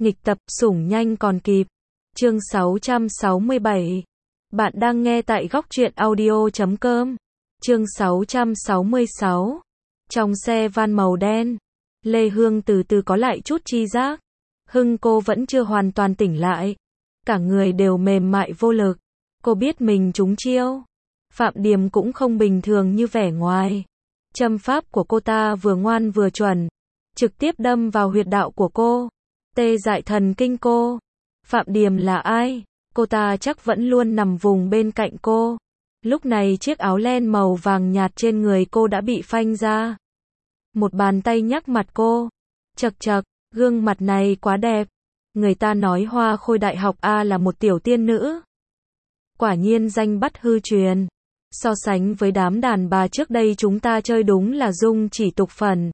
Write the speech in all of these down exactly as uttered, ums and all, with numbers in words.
Nghịch tập, sủng nhanh còn kịp. Chương sáu trăm sáu mươi bảy. Bạn đang nghe tại góc truyện audio chấm com. Chương sáu trăm sáu mươi sáu. Trong xe van màu đen, Lê Hương từ từ có lại chút tri giác. Hưng cô vẫn chưa hoàn toàn tỉnh lại. Cả người đều mềm mại vô lực. Cô biết mình trúng chiêu. Phạm Điềm cũng không bình thường như vẻ ngoài. Châm pháp của cô ta vừa ngoan vừa chuẩn, trực tiếp đâm vào huyệt đạo của cô, tê dại thần kinh cô. Phạm Điềm là ai? Cô ta chắc vẫn luôn nằm vùng bên cạnh cô. Lúc này chiếc áo len màu vàng nhạt trên người cô đã bị phanh ra. Một bàn tay nhắc mặt cô. Chậc chậc, gương mặt này quá đẹp. Người ta nói Hoa Khôi Đại học A là một tiểu tiên nữ. Quả nhiên danh bắt hư truyền. So sánh với đám đàn bà trước đây chúng ta chơi đúng là dung chỉ tục phần.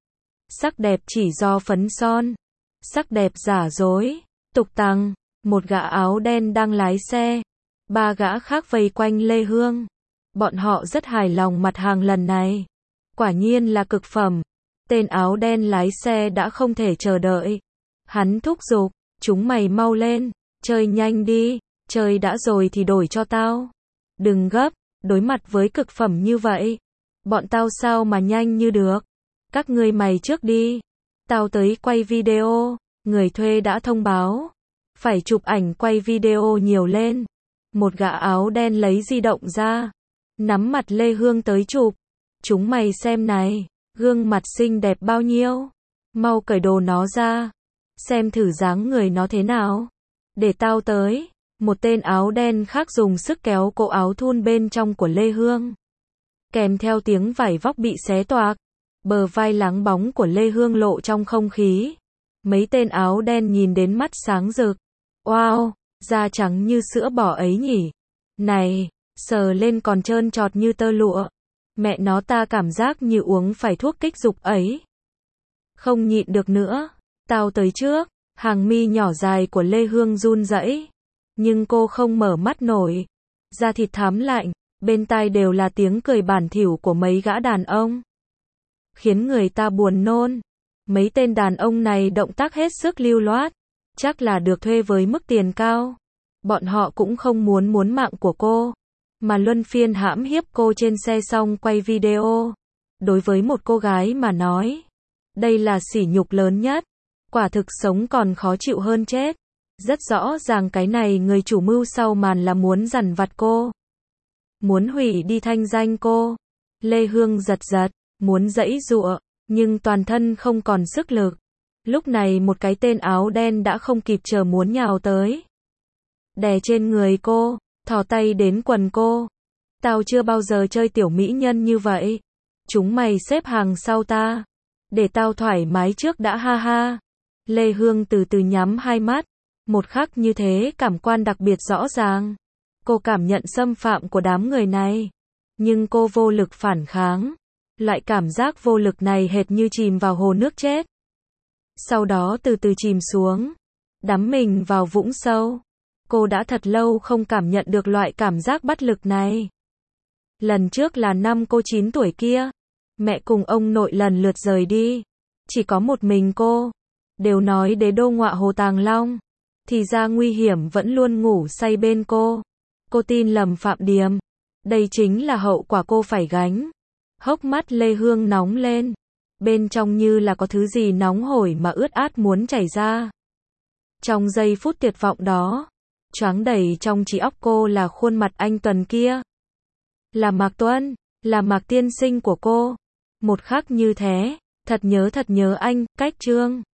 Sắc đẹp chỉ do phấn son. Sắc đẹp giả dối. Tục tằng. Một gã áo đen đang lái xe. Ba gã khác vây quanh Lê Hương. Bọn họ rất hài lòng mặt hàng lần này. Quả nhiên là cực phẩm. Tên áo đen lái xe đã không thể chờ đợi. Hắn thúc giục, chúng mày mau lên, chơi nhanh đi, chơi đã rồi thì đổi cho tao. Đừng gấp, đối mặt với cực phẩm như vậy, bọn tao sao mà nhanh như được. Các ngươi mày trước đi, tao tới quay video, người thuê đã thông báo. Phải chụp ảnh quay video nhiều lên. Một gã áo đen lấy di động ra, nắm mặt Lê Hương tới chụp. Chúng mày xem này, gương mặt xinh đẹp bao nhiêu. Mau cởi đồ nó ra, xem thử dáng người nó thế nào. Để tao tới. Một tên áo đen khác dùng sức kéo cổ áo thun bên trong của Lê Hương. Kèm theo tiếng vải vóc bị xé toạc. Bờ vai láng bóng của Lê Hương lộ trong không khí. Mấy tên áo đen nhìn đến mắt sáng rực. Wow, da trắng như sữa bò ấy nhỉ. Này, sờ lên còn trơn trọt như tơ lụa. Mẹ nó ta cảm giác như uống phải thuốc kích dục ấy. Không nhịn được nữa, tao tới trước. Hàng mi nhỏ dài của Lê Hương run rẩy, nhưng cô không mở mắt nổi. Da thịt thắm lạnh, bên tai đều là tiếng cười bản thỉu của mấy gã đàn ông, khiến người ta buồn nôn. Mấy tên đàn ông này động tác hết sức lưu loát, chắc là được thuê với mức tiền cao. Bọn họ cũng không muốn muốn mạng của cô, mà luân phiên hãm hiếp cô trên xe xong quay video. Đối với một cô gái mà nói, đây là sỉ nhục lớn nhất. Quả thực sống còn khó chịu hơn chết. Rất rõ ràng cái này người chủ mưu sau màn là muốn dằn vặt cô, muốn hủy đi thanh danh cô. Lê Hương giật giật, muốn giãy giụa, nhưng toàn thân không còn sức lực. Lúc này một cái tên áo đen đã không kịp chờ muốn nhào tới, đè trên người cô, thò tay đến quần cô. Tao chưa bao giờ chơi tiểu mỹ nhân như vậy. Chúng mày xếp hàng sau ta, để tao thoải mái trước đã, ha ha. Lê Hương từ từ nhắm hai mắt. Một khắc như thế cảm quan đặc biệt rõ ràng. Cô cảm nhận xâm phạm của đám người này, nhưng cô vô lực phản kháng. Loại cảm giác vô lực này hệt như chìm vào hồ nước chết, sau đó từ từ chìm xuống, đắm mình vào vũng sâu. Cô đã thật lâu không cảm nhận được loại cảm giác bất lực này. Lần trước là năm cô chín tuổi kia, mẹ cùng ông nội lần lượt rời đi, chỉ có một mình cô. Đều nói đế đô ngọa hồ Tàng Long, thì ra nguy hiểm vẫn luôn ngủ say bên cô. Cô tin lầm Phạm Điềm. Đây chính là hậu quả cô phải gánh. Hốc mắt Lê Hương nóng lên. Bên trong như là có thứ gì nóng hổi mà ướt át muốn chảy ra. Trong giây phút tuyệt vọng đó, choáng đầy trong trí óc cô là khuôn mặt anh Tuần kia. Là Mạc Tuân, là Mạc tiên sinh của cô. Một khắc như thế, thật nhớ thật nhớ anh, Cách Trương.